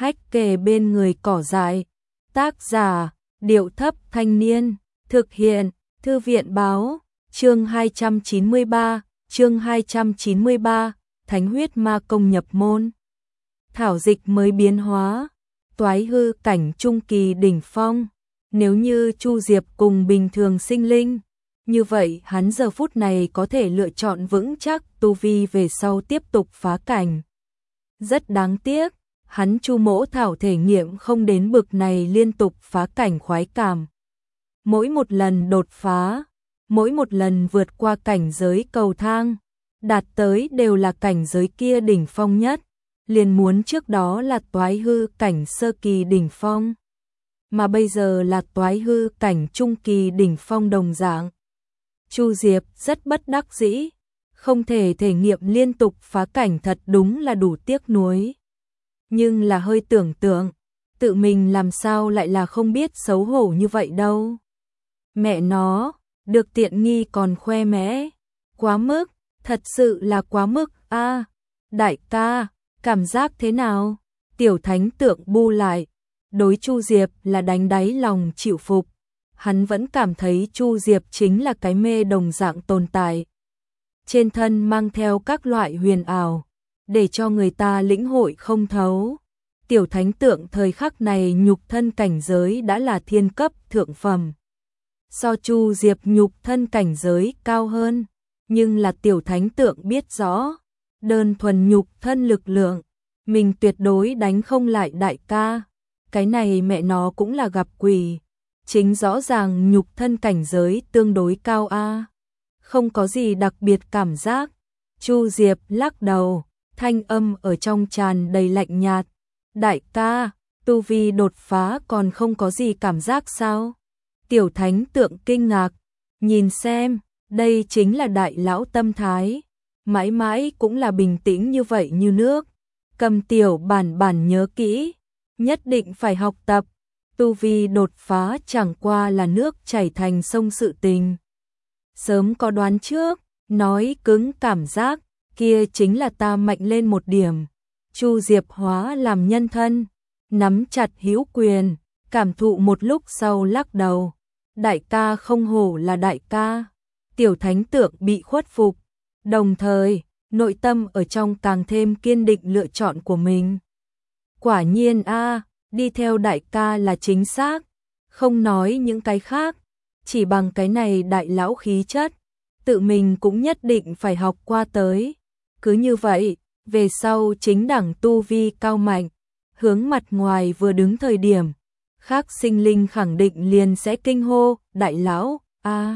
hách kề bên người cỏ dại. Tác giả, Điệu Thấp Thanh Niên. Thực hiện, Thư viện Báo. Chương 293, Thánh huyết ma công nhập môn. Thảo dịch mới biến hóa, toái hư cảnh trung kỳ đỉnh phong. Nếu như Chu Diệp cùng bình thường sinh linh, như vậy hắn giờ phút này có thể lựa chọn vững chắc tu vi về sau tiếp tục phá cảnh. Rất đáng tiếc, hắn Chu Mỗ Thảo thể nghiệm không đến bực này liên tục phá cảnh khoái cảm. Mỗi một lần đột phá, mỗi một lần vượt qua cảnh giới cầu thang, đạt tới đều là cảnh giới kia đỉnh phong nhất, liền muốn trước đó là toái hư cảnh sơ kỳ đỉnh phong, mà bây giờ là toái hư cảnh trung kỳ đỉnh phong đồng dạng. Chu Diệp rất bất đắc dĩ, không thể thể nghiệm liên tục phá cảnh thật đúng là đủ tiếc nuối. Nhưng là hơi tưởng tượng, tự mình làm sao lại là không biết xấu hổ như vậy đâu. Mẹ nó, được tiện nghi còn khoe mẽ, quá mức, thật sự là quá mức a. Đại ca, cảm giác thế nào? Tiểu thánh tượng bu lại, đối Chu Diệp là đánh đáy lòng chịu phục. Hắn vẫn cảm thấy Chu Diệp chính là cái mê đồng dạng tồn tại. Trên thân mang theo các loại huyền ảo, để cho người ta lĩnh hội không thấu. Tiểu thánh tượng thời khắc này nhục thân cảnh giới đã là thiên cấp thượng phẩm. So Chu Diệp nhục thân cảnh giới cao hơn, nhưng là tiểu thánh tượng biết rõ, đơn thuần nhục thân lực lượng, mình tuyệt đối đánh không lại đại ca. Cái này mẹ nó cũng là gặp quỷ. Chính rõ ràng nhục thân cảnh giới tương đối cao a, không có gì đặc biệt cảm giác. Chu Diệp lắc đầu, thanh âm ở trong tràn đầy lạnh nhạt. Đại ca, tu vi đột phá còn không có gì cảm giác sao? Tiểu thánh tượng kinh ngạc, nhìn xem, đây chính là đại lão tâm thái, mãi mãi cũng là bình tĩnh như vậy như nước. Cầm tiểu bản nhớ kỹ, nhất định phải học tập. Tu vi đột phá chẳng qua là nước chảy thành sông sự tình. Sớm có đoán trước, nói cứng cảm giác, kia chính là ta mạnh lên một điểm. Chu Diệp hóa làm nhân thân, nắm chặt hữu quyền, cảm thụ một lúc sau lắc đầu. Đại ca không hổ là đại ca. Tiểu thánh tượng bị khuất phục, đồng thời, nội tâm ở trong càng thêm kiên định lựa chọn của mình. Quả nhiên a, đi theo đại ca là chính xác, không nói những cái khác, chỉ bằng cái này đại lão khí chất, tự mình cũng nhất định phải học qua tới. Cứ như vậy, về sau chính đẳng tu vi cao mạnh, hướng mặt ngoài vừa đứng thời điểm, khác sinh linh khẳng định liền sẽ kinh hô, đại lão, a.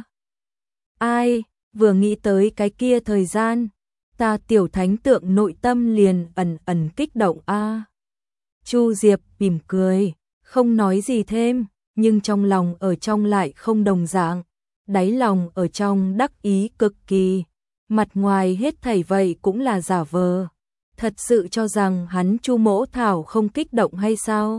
Ai, vừa nghĩ tới cái kia thời gian, ta tiểu thánh tượng nội tâm liền ẩn kích động a. Chu Diệp mỉm cười, không nói gì thêm, nhưng trong lòng ở trong lại không đồng dạng, đáy lòng ở trong đắc ý cực kỳ, mặt ngoài hết thảy vậy cũng là giả vờ. Thật sự cho rằng hắn Chu Mỗ Thảo không kích động hay sao?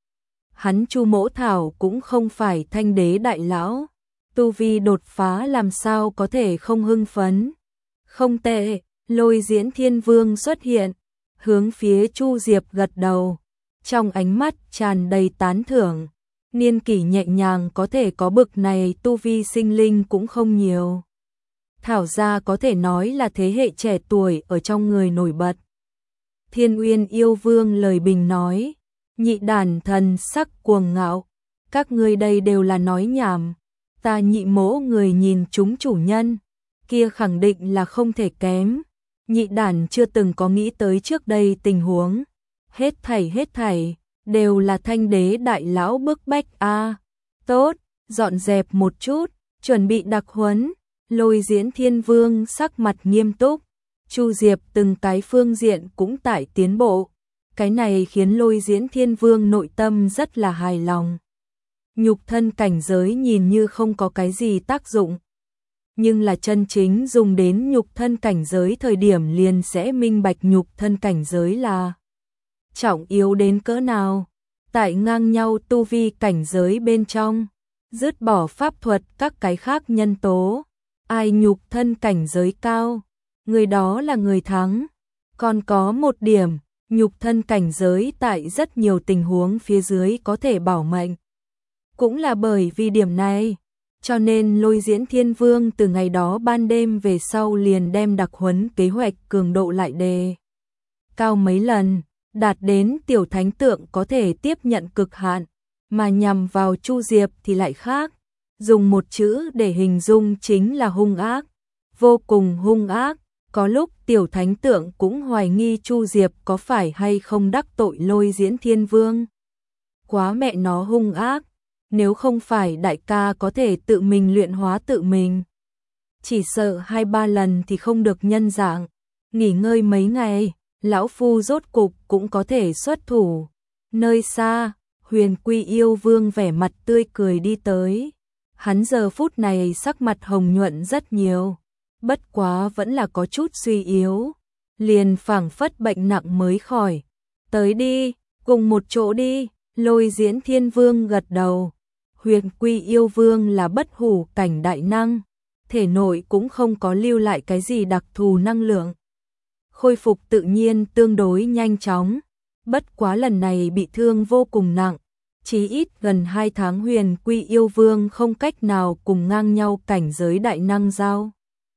Hắn Chu Mỗ Thảo cũng không phải thanh đế đại lão, tu vi đột phá làm sao có thể không hưng phấn. Không tệ, Lôi Diễn Thiên Vương xuất hiện, hướng phía Chu Diệp gật đầu, trong ánh mắt tràn đầy tán thưởng. Niên kỷ nhẹ nhàng có thể có bực này tu vi sinh linh cũng không nhiều. Thảo gia có thể nói là thế hệ trẻ tuổi ở trong người nổi bật. Thiên Uyên Yêu Vương lời bình nói, Nhị Đản thần sắc cuồng ngạo, các ngươi đây đều là nói nhảm, ta Nhị Mỗ người nhìn chúng chủ nhân, kia khẳng định là không thể kém. Nhị Đản chưa từng có nghĩ tới trước đây tình huống, hết thảy đều là thanh đế đại lão bức bách a. Tốt, dọn dẹp một chút, chuẩn bị đặc huấn. Lôi Diễn Thiên Vương sắc mặt nghiêm túc, Chu Diệp từng cái phương diện cũng tại tiến bộ, cái này khiến Lôi Diễn Thiên Vương nội tâm rất là hài lòng. Nhục thân cảnh giới nhìn như không có cái gì tác dụng, nhưng là chân chính dùng đến nhục thân cảnh giới thời điểm liền sẽ minh bạch nhục thân cảnh giới là trọng yếu đến cỡ nào. Tại ngang nhau tu vi cảnh giới bên trong, dứt bỏ pháp thuật các cái khác nhân tố, ai nhục thân cảnh giới cao, người đó là người thắng. Còn có một điểm, nhục thân cảnh giới tại rất nhiều tình huống phía dưới có thể bảo mệnh. Cũng là bởi vì điểm này, cho nên Lôi Diễn Thiên Vương từ ngày đó ban đêm về sau liền đem đặc huấn kế hoạch cường độ lại đề cao mấy lần, đạt đến tiểu thánh tượng có thể tiếp nhận cực hạn, mà nhằm vào Chu Diệp thì lại khác, dùng một chữ để hình dung chính là hung ác, vô cùng hung ác. Có lúc tiểu thánh tượng cũng hoài nghi Chu Diệp có phải hay không đắc tội Lôi Diễn Thiên Vương. Quá mẹ nó hung ác, nếu không phải đại ca có thể tự mình luyện hóa tự mình, chỉ sợ 2-3 lần thì không được nhân dạng, nghỉ ngơi mấy ngày, lão phu rốt cục cũng có thể xuất thủ. Nơi xa, Huyền Quy Yêu Vương vẻ mặt tươi cười đi tới. Hắn giờ phút này sắc mặt hồng nhuận rất nhiều, bất quá vẫn là có chút suy yếu, liền phảng phất bệnh nặng mới khỏi. Tới đi, cùng một chỗ đi, Lôi Diễn Thiên Vương gật đầu. Huyền Quy Yêu Vương là bất hủ cảnh đại năng, thể nội cũng không có lưu lại cái gì đặc thù năng lượng. Khôi phục tự nhiên tương đối nhanh chóng, bất quá lần này bị thương vô cùng nặng, chí ít gần 2 tháng Huyền Quy Yêu Vương không cách nào cùng ngang nhau cảnh giới đại năng giao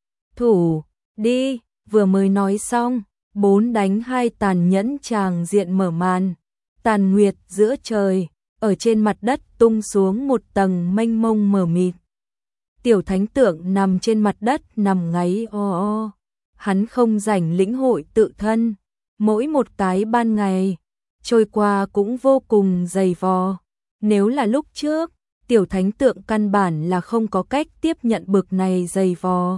thủ. Đi, vừa mới nói xong, 4 đánh 2 tàn nhẫn tràng diện mở màn, tàn nguyệt giữa trời, ở trên mặt đất tung xuống một tầng mênh mông mờ mịt. Tiểu thánh tượng nằm trên mặt đất nằm ngáy o o, hắn không rảnh lĩnh hội tự thân, mỗi một cái ban ngày trôi qua cũng vô cùng dày vò. Nếu là lúc trước, tiểu thánh tượng căn bản là không có cách tiếp nhận bực này dày vò.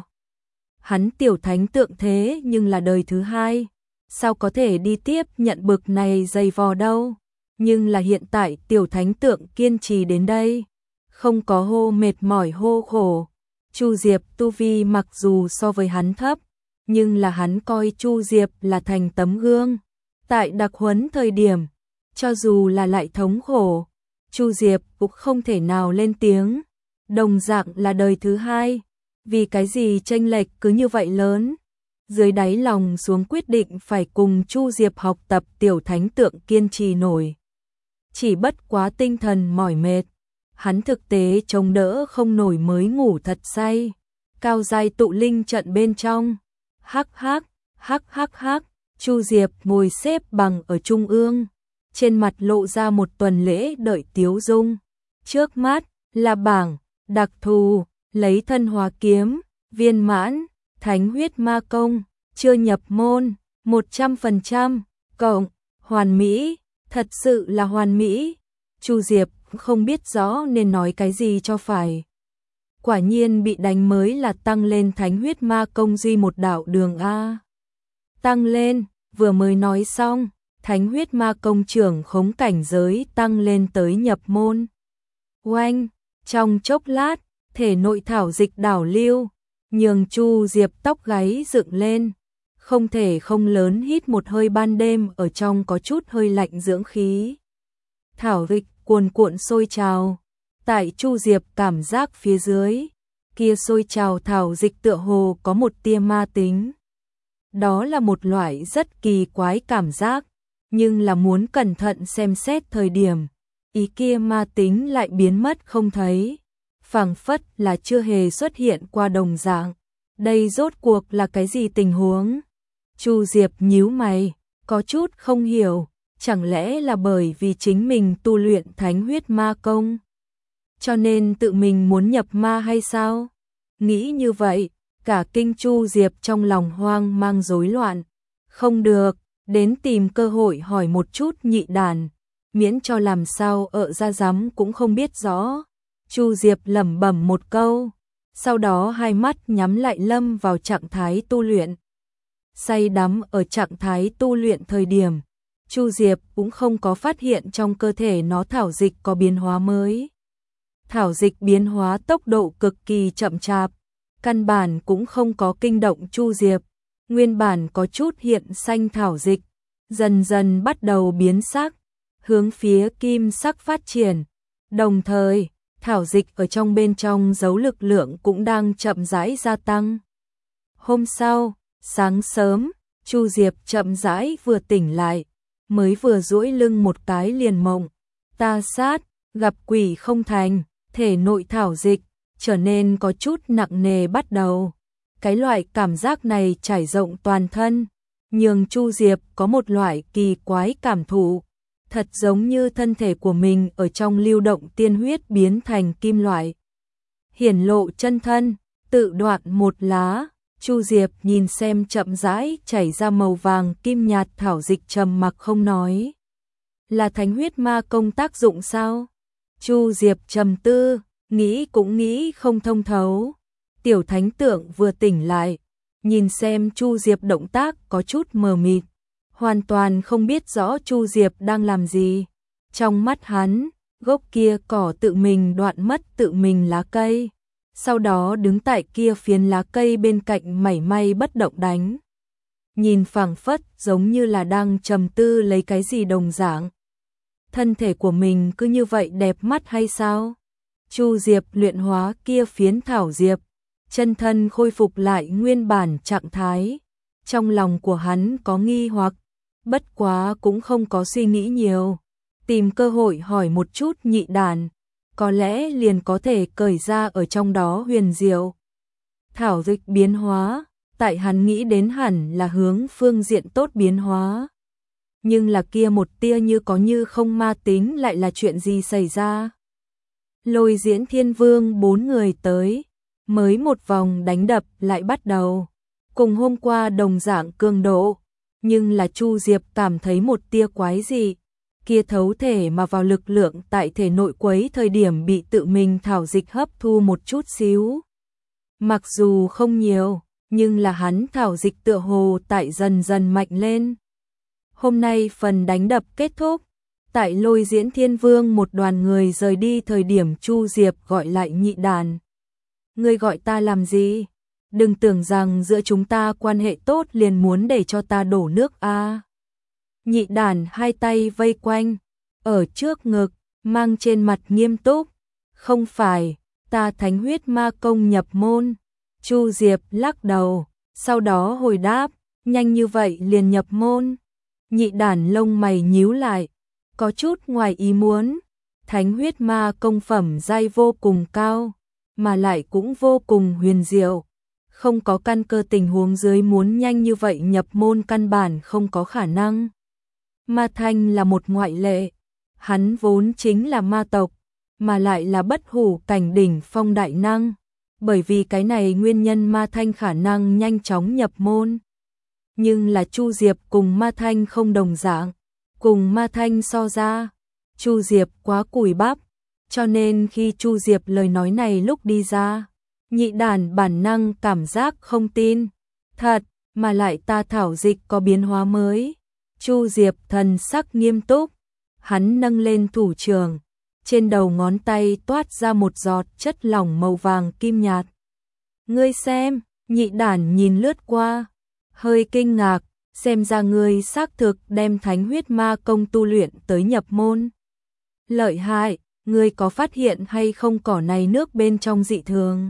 Hắn tiểu thánh tượng thế nhưng là đời thứ 2, sao có thể đi tiếp nhận bực này dày vò đâu. Nhưng là hiện tại tiểu thánh tượng kiên trì đến đây, không có hô mệt mỏi hô khổ. Chu Diệp tu vi mặc dù so với hắn thấp, nhưng là hắn coi Chu Diệp là thành tấm gương. Tại đặc huấn thời điểm, cho dù là lại thống khổ, Chu Diệp cũng không thể nào lên tiếng. Đồng dạng là đời thứ 2, vì cái gì chênh lệch cứ như vậy lớn. Dưới đáy lòng xuống quyết định phải cùng Chu Diệp học tập, tiểu thánh tượng kiên trì nổi. Chỉ bất quá tinh thần mỏi mệt, hắn thực tế chống đỡ không nổi mới ngủ thật say. Cao giai tụ linh trận bên trong, hắc hắc, Chu Diệp ngồi xếp bằng ở trung ương, trên mặt lộ ra một tuần lễ đợi tiếu dung. Trước mắt là bảng đặc thù, lấy thân hóa kiếm, viên mãn, thánh huyết ma công, chưa nhập môn, 100%, cộng, hoàn mỹ, thật sự là hoàn mỹ. Chu Diệp không biết rõ nên nói cái gì cho phải. Quả nhiên bị đánh mới là tăng lên thánh huyết ma công duy một đạo đường A. Tăng lên, vừa mới nói xong, thánh huyết ma công trưởng khống cảnh giới tăng lên tới nhập môn. Oanh, trong chốc lát, thể nội thảo dịch đảo lưu, nhường Chu Diệp tóc gáy dựng lên, không thể không lớn hít một hơi, ban đêm ở trong có chút hơi lạnh dưỡng khí. Thảo dịch cuồn cuộn sôi trào, tại Chu Diệp cảm giác phía dưới, kia sôi trào thảo dịch tựa hồ có một tia ma tính. Đó là một loại rất kỳ quái cảm giác, nhưng là muốn cẩn thận xem xét thời điểm, ý kia ma tính lại biến mất không thấy, phảng phất là chưa hề xuất hiện qua đồng dạng. Đây rốt cuộc là cái gì tình huống? Chu Diệp nhíu mày, có chút không hiểu, chẳng lẽ là bởi vì chính mình tu luyện thánh huyết ma công, cho nên tự mình muốn nhập ma hay sao? Nghĩ như vậy, cả kinh Chu Diệp trong lòng hoang mang rối loạn. Không được, đến tìm cơ hội hỏi một chút nhị đàn, miễn cho làm sao ợ ra rắm cũng không biết rõ. Chu Diệp lẩm bẩm một câu, sau đó hai mắt nhắm lại lâm vào trạng thái tu luyện. Say đắm ở trạng thái tu luyện thời điểm, Chu Diệp cũng không có phát hiện trong cơ thể nó thảo dịch có biến hóa mới. Thảo dịch biến hóa tốc độ cực kỳ chậm chạp, căn bản cũng không có kinh động Chu Diệp. Nguyên bản có chút hiện xanh thảo dịch, dần dần bắt đầu biến sắc, hướng phía kim sắc phát triển. Đồng thời, thảo dịch ở trong bên trong giấu lực lượng cũng đang chậm rãi gia tăng. Hôm sau, sáng sớm, Chu Diệp chậm rãi vừa tỉnh lại, mới vừa duỗi lưng một cái liền mộng, ta sát, gặp quỷ không thành, thể nội thảo dịch, trở nên có chút nặng nề bắt đầu. Cái loại cảm giác này trải rộng toàn thân, nhường Chu Diệp có một loại kỳ quái cảm thụ, thật giống như thân thể của mình ở trong lưu động tiên huyết biến thành kim loại. Hiển lộ chân thân, tự đoạn một lá, Chu Diệp nhìn xem chậm rãi chảy ra màu vàng kim nhạt thảo dịch trầm mặc không nói. Là thánh huyết ma công tác dụng sao? Chu Diệp trầm tư, nghĩ cũng nghĩ không thông thấu. Tiểu thánh tượng vừa tỉnh lại, nhìn xem Chu Diệp động tác có chút mờ mịt, hoàn toàn không biết rõ Chu Diệp đang làm gì. Trong mắt hắn, gốc kia cỏ tự mình đoạn mất tự mình lá cây, sau đó đứng tại kia phiến lá cây bên cạnh mảy may bất động đánh. Nhìn phảng phất giống như là đang trầm tư lấy cái gì đồng dạng. Thân thể của mình cứ như vậy đẹp mắt hay sao? Chu Diệp luyện hóa kia phiến thảo diệp, chân thân khôi phục lại nguyên bản trạng thái. Trong lòng của hắn có nghi hoặc, bất quá cũng không có suy nghĩ nhiều. Tìm cơ hội hỏi một chút nhị đàn, có lẽ liền có thể cởi ra ở trong đó huyền diệu. Thảo dịch biến hóa, tại hắn nghĩ đến hẳn là hướng phương diện tốt biến hóa. Nhưng là kia một tia như có như không ma tính lại là chuyện gì xảy ra? Lôi Diễn Thiên Vương 4 người tới, mới một vòng đánh đập lại bắt đầu. Cùng hôm qua đồng dạng cường độ, nhưng là Chu Diệp cảm thấy một tia quái dị. Kia thấu thể mà vào lực lượng tại thể nội quấy thời điểm bị tự mình thảo dịch hấp thu một chút xíu. Mặc dù không nhiều, nhưng là hắn thảo dịch tựa hồ tại dần dần mạnh lên. Hôm nay phần đánh đập kết thúc, tại Lôi Diễn Thiên Vương một đoàn người rời đi thời điểm Chu Diệp gọi lại nhị đàn. Ngươi gọi ta làm gì? Đừng tưởng rằng giữa chúng ta quan hệ tốt liền muốn để cho ta đổ nước a. Nhị đàn hai tay vây quanh, ở trước ngực, mang trên mặt nghiêm túc. Không phải, ta thánh huyết ma công nhập môn. Chu Diệp lắc đầu, sau đó hồi đáp, nhanh như vậy liền nhập môn. Nhị đàn lông mày nhíu lại, có chút ngoài ý muốn. Thánh huyết ma công phẩm giai vô cùng cao, mà lại cũng vô cùng huyền diệu. Không có căn cơ tình huống dưới muốn nhanh như vậy nhập môn căn bản không có khả năng. Ma Thanh là một ngoại lệ, hắn vốn chính là ma tộc, mà lại là bất hủ cảnh đỉnh phong đại năng. Bởi vì cái này nguyên nhân Ma Thanh khả năng nhanh chóng nhập môn. Nhưng là Chu Diệp cùng Ma Thanh không đồng dạng, cùng Ma Thanh so ra, Chu Diệp quá cùi bắp, cho nên khi Chu Diệp lời nói này lúc đi ra, nhị đàn bản năng cảm giác không tin. Thật, mà lại ta thảo dịch có biến hóa mới. Chu Diệp thần sắc nghiêm túc, hắn nâng lên thủ trưởng, trên đầu ngón tay toát ra một giọt chất lỏng màu vàng kim nhạt. Ngươi xem, nhị đàn nhìn lướt qua, hơi kinh ngạc, xem ra ngươi xác thực đem thánh huyết ma công tu luyện tới nhập môn. Lợi hại, ngươi có phát hiện hay không cỏ này nước bên trong dị thường?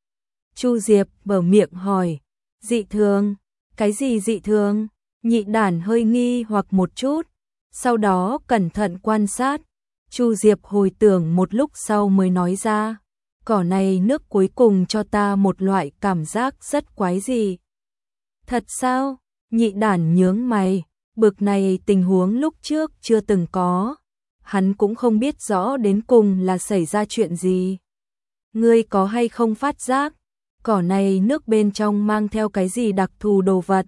Chu Diệp mở miệng hỏi, dị thường? Cái gì dị thường? Nhị đàn hơi nghi hoặc một chút, sau đó cẩn thận quan sát. Chu Diệp hồi tưởng một lúc sau mới nói ra, cỏ này nước cuối cùng cho ta một loại cảm giác rất quái dị. Thật sao? Nhị đàn nhướng mày, bực này tình huống lúc trước chưa từng có. Hắn cũng không biết rõ đến cùng là xảy ra chuyện gì. Ngươi có hay không phát giác, cỏ này nước bên trong mang theo cái gì đặc thù đồ vật?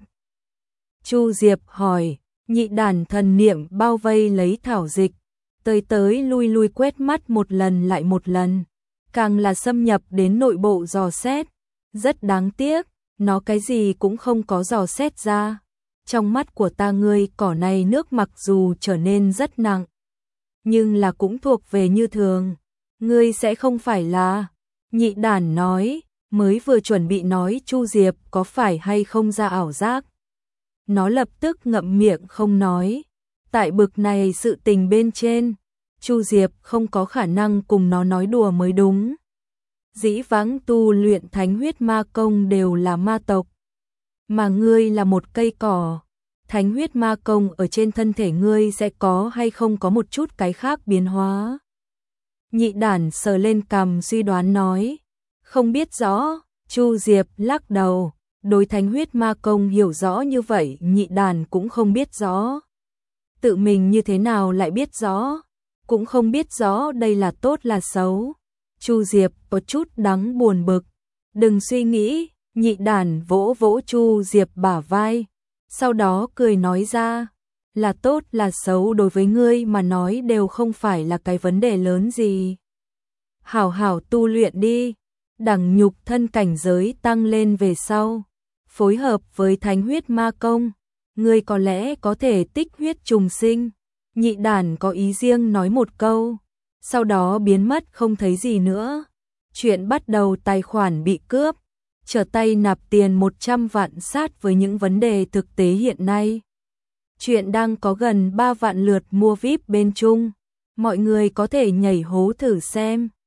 Chu Diệp hỏi, nhị đàn thần niệm bao vây lấy thảo dịch, tới lui lui quét mắt một lần lại một lần, càng là xâm nhập đến nội bộ dò xét. Rất đáng tiếc, nó cái gì cũng không có dò xét ra. Trong mắt của ta ngươi cỏ này nước mặc dù trở nên rất nặng, nhưng là cũng thuộc về như thường. Ngươi sẽ không phải là... Nhị đàn nói, mới vừa chuẩn bị nói Chu Diệp có phải hay không ra ảo giác. Nó lập tức ngậm miệng không nói. Tại bực này sự tình bên trên, Chu Diệp không có khả năng cùng nó nói đùa mới đúng. Dĩ vãng tu luyện thánh huyết ma công đều là ma tộc, mà ngươi là một cây cỏ. thánh huyết ma công ở trên thân thể ngươi sẽ có hay không có một chút cái khác biến hóa. Nhị đản sờ lên cằm suy đoán nói, không biết rõ. Chu Diệp lắc đầu, đối thánh huyết ma công hiểu rõ như vậy nhị đản cũng không biết rõ. Tự mình như thế nào lại biết rõ, cũng không biết rõ đây là tốt là xấu. Chu Diệp có chút đắng buồn bực, đừng suy nghĩ, nhị đản vỗ vỗ Chu Diệp bả vai, sau đó cười nói ra, là tốt là xấu đối với ngươi mà nói đều không phải là cái vấn đề lớn gì. Hảo hảo tu luyện đi, đẳng nhục thân cảnh giới tăng lên về sau, phối hợp với thánh huyết ma công, ngươi có lẽ có thể tích huyết trùng sinh. Nhị đản có ý riêng nói một câu, sau đó biến mất không thấy gì nữa. Chuyện bắt đầu tài khoản bị cướp, trở tay nạp tiền 100 vạn sát với những vấn đề thực tế hiện nay. Chuyện đang có gần 3 vạn lượt mua VIP bên Trung, mọi người có thể nhảy hố thử xem.